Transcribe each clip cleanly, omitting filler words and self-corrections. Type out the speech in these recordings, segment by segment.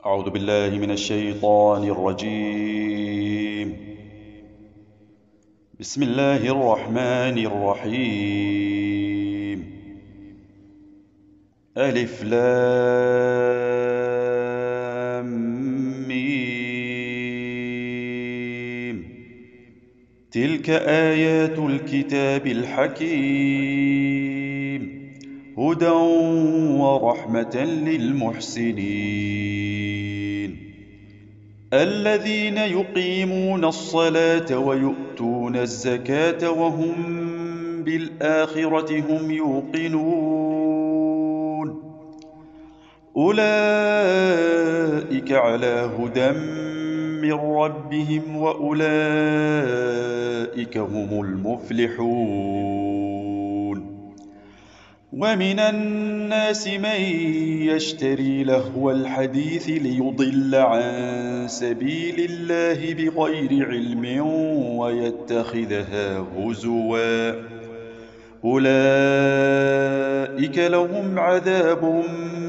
أعوذ بالله من الشيطان الرجيم. بسم الله الرحمن الرحيم. ألف لام ميم. تلك آيات الكتاب الحكيم، هدى ورحمة للمحسنين الذين يقيمون الصلاة ويؤتون الزكاة وهم بالآخرة هم يوقنون. أولئك على هدى من ربهم وأولئك هم المفلحون. ومن الناس من يشتري لهو الحديث ليضل عن سبيل الله بغير علم ويتخذها هزوا، أولئك لهم عذاب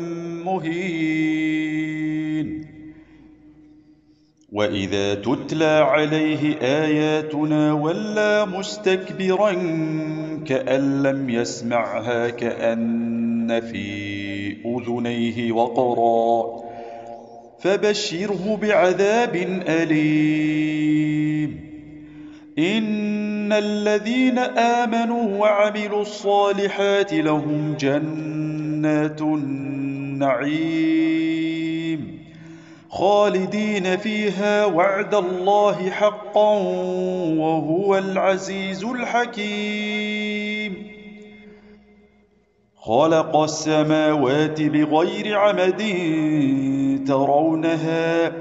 مهين. وإذا تتلى عليه آياتنا ولى مستكبرا كأن لم يسمعها كأن في أذنيه وقرا، فبشره بعذاب أليم. إن الذين آمنوا وعملوا الصالحات لهم جنات النعيم خالدين فيها وعد الله حقا وهو العزيز الحكيم. خلق السماوات بغير عمد ترونها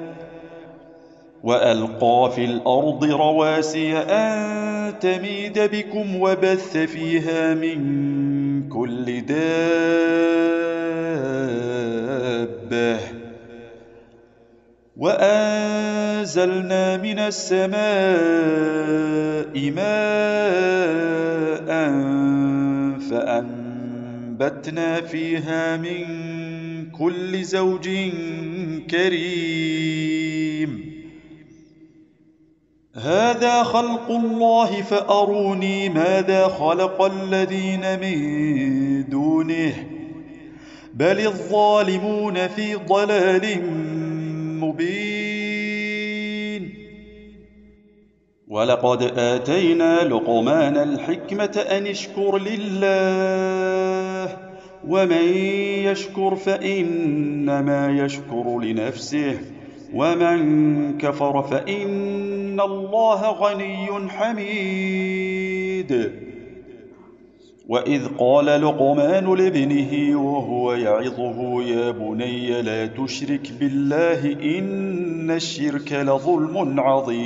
وألقى في الأرض رواسي أن تميد بكم وبث فيها من كل دابة وأنزلنا من السماء ماء فأنبتنا فيها من كل زوج كريم. هذا خلق الله فأروني ماذا خلق الذين من دونه بل الظالمون في ضلال مبين. ولقد آتينا لقمان الحكمة أن اشكر لله ومن يشكر فإنما يشكر لنفسه ومن كفر فإن الله غني حميد. وإذ قال لقمان لابنه وهو يعظه يا بني لا تشرك بالله إن الشرك لظلم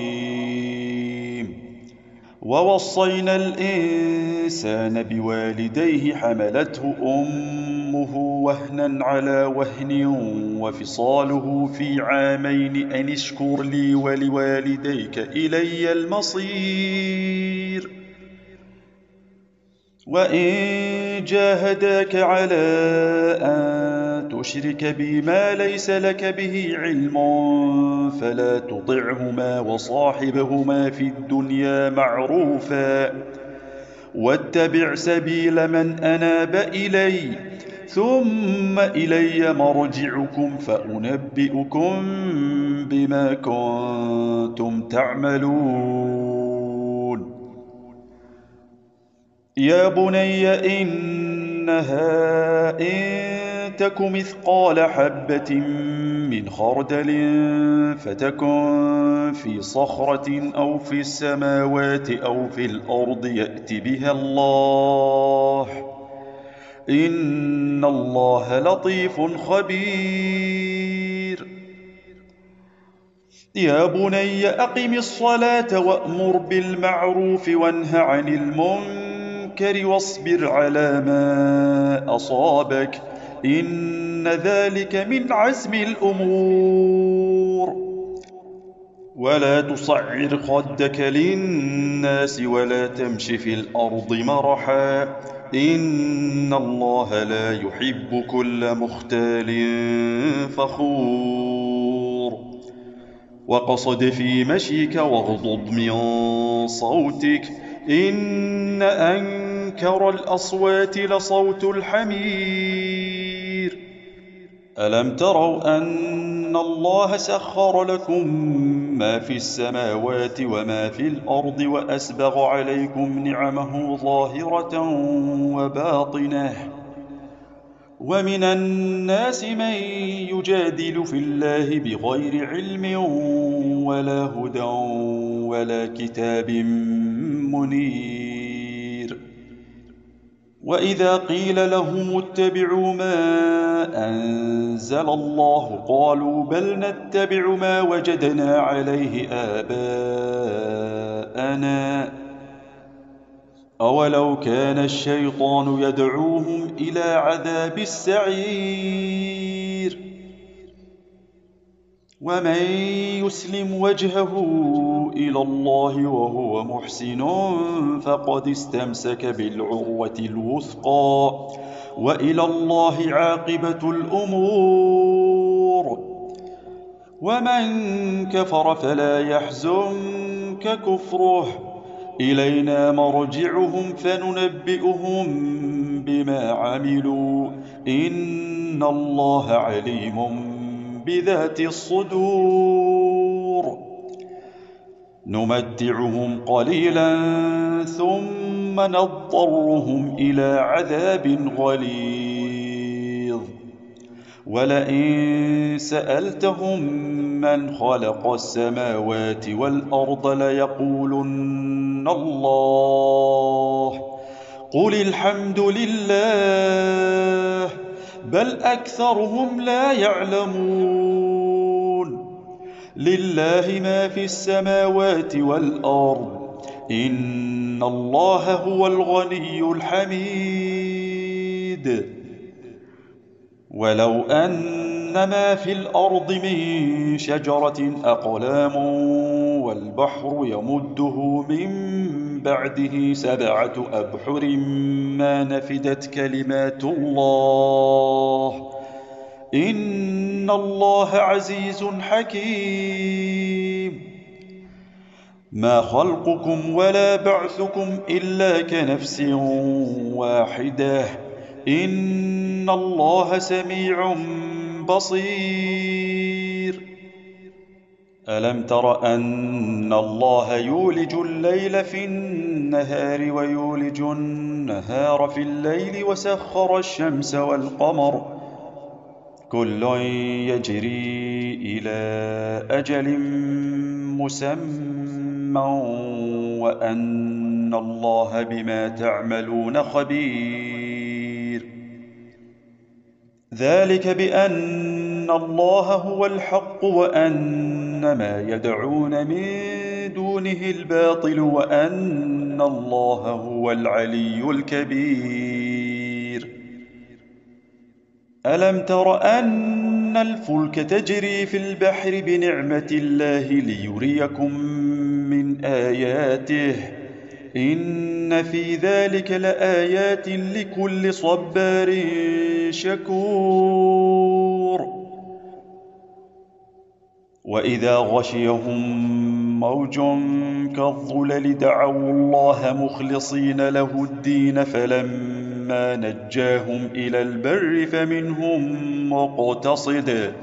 عظيم. ووصينا الإنسان بوالديه حملته أمه وهنا على وهن وفصاله في عامين أن اشكر لي ولوالديك إلي المصير. وإن جاهداك على أن تشرك بي ما ليس لك به علم فلا تطعهما وصاحبهما في الدنيا معروفا واتبع سبيل من أناب إلي ثم إلي مرجعكم فأنبئكم بما كنتم تعملون. يا بني إنها إن تك مثقال حبة من خردل فتكن في صخرة أو في السماوات أو في الأرض يأت بها الله إن الله لطيف خبير. يا بني أقم الصلاة وأمر بالمعروف وانه عن المنكر واصبر على ما أصابك إن ذلك من عزم الأمور. ولا تصعر خدك للناس ولا تمش في الأرض مرحا إن الله لا يحب كل مختال فخور. وقصد في مشيك واغضض من صوتك إن أنكر الأصوات لصوت الحمير ألم تروا أن الله سخر لكم ما في السماوات وما في الأرض وأسبغ عليكم نعمه ظاهرة وباطنة ومن الناس من يجادل في الله بغير علم ولا هدى ولا كتاب منير وإذا قيل لهم اتبعوا ما أنزل الله قالوا بل نتبع ما وجدنا عليه آباءنا أولو كان الشيطان يدعوهم إلى عذاب السعير ومن يسلم وجهه إلى الله وهو محسن فقد استمسك بالعروة الوثقى وإلى الله عاقبة الأمور ومن كفر فلا يحزنك كفره إلينا مرجعهم فننبئهم بما عملوا إن الله عليم بذات الصدور نمتعهم قليلا ثم نضطرهم إلى عذاب غليظ ولئن سألتهم من خلق السماوات والأرض ليقولن الله قل الحمد لله بل أكثرهم لا يعلمون لله ما في السماوات والأرض إن الله هو الغني الحميد ولو أن ما في الأرض من شجرة أقلام والبحر يمده من بعده 7 أبحر ما نفدت كلمات الله إن الله عزيز حكيم ما خلقكم ولا بعثكم إلا كنفس واحدة إن الله سميع بصير ألم تر أن الله يولج الليل في النهار ويولج النهار في الليل وسخر الشمس والقمر كل يجري إلى أجل مسمى وأن الله بما تعملون خبير ذلك بأن الله هو الحق وأن ما يدعون من دونه الباطل وأن الله هو العلي الكبير ألم تر أن الفلك تجري في البحر بنعمة الله ليريكم من آياته إن في ذلك لآيات لكل صبار شكور وإذا غشيهم موج كالظلل دعوا الله مخلصين له الدين فلما نجاهم إلى البر فمنهم مقتصد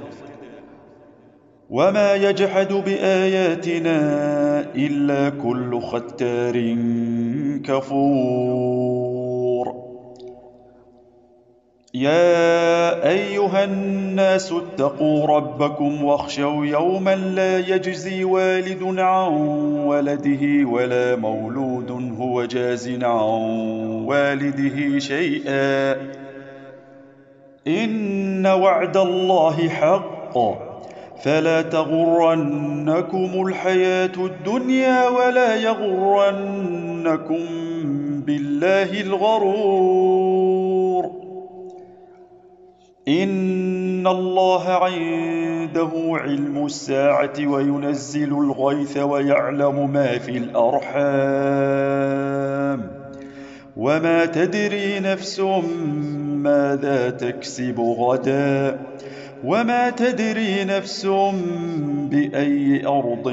وما يجحد بآياتنا إلا كل ختار كفور يا أيها الناس اتقوا ربكم واخشوا يوما لا يجزي والد عن ولده ولا مولود هو جاز عن والده شيئا إن وعد الله حق فلا تغرنكم الحياة الدنيا ولا يغرنكم بالله الغرور إن الله عنده علم الساعة وينزل الغيث ويعلم ما في الأرحام وما تدري نفس ماذا تكسب غدا وما تدري نفس بأي أرض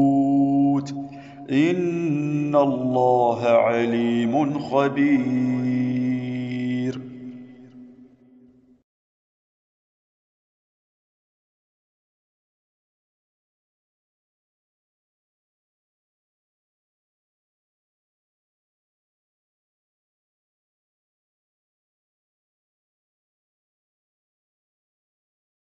تموت. إن الله عليم خبير.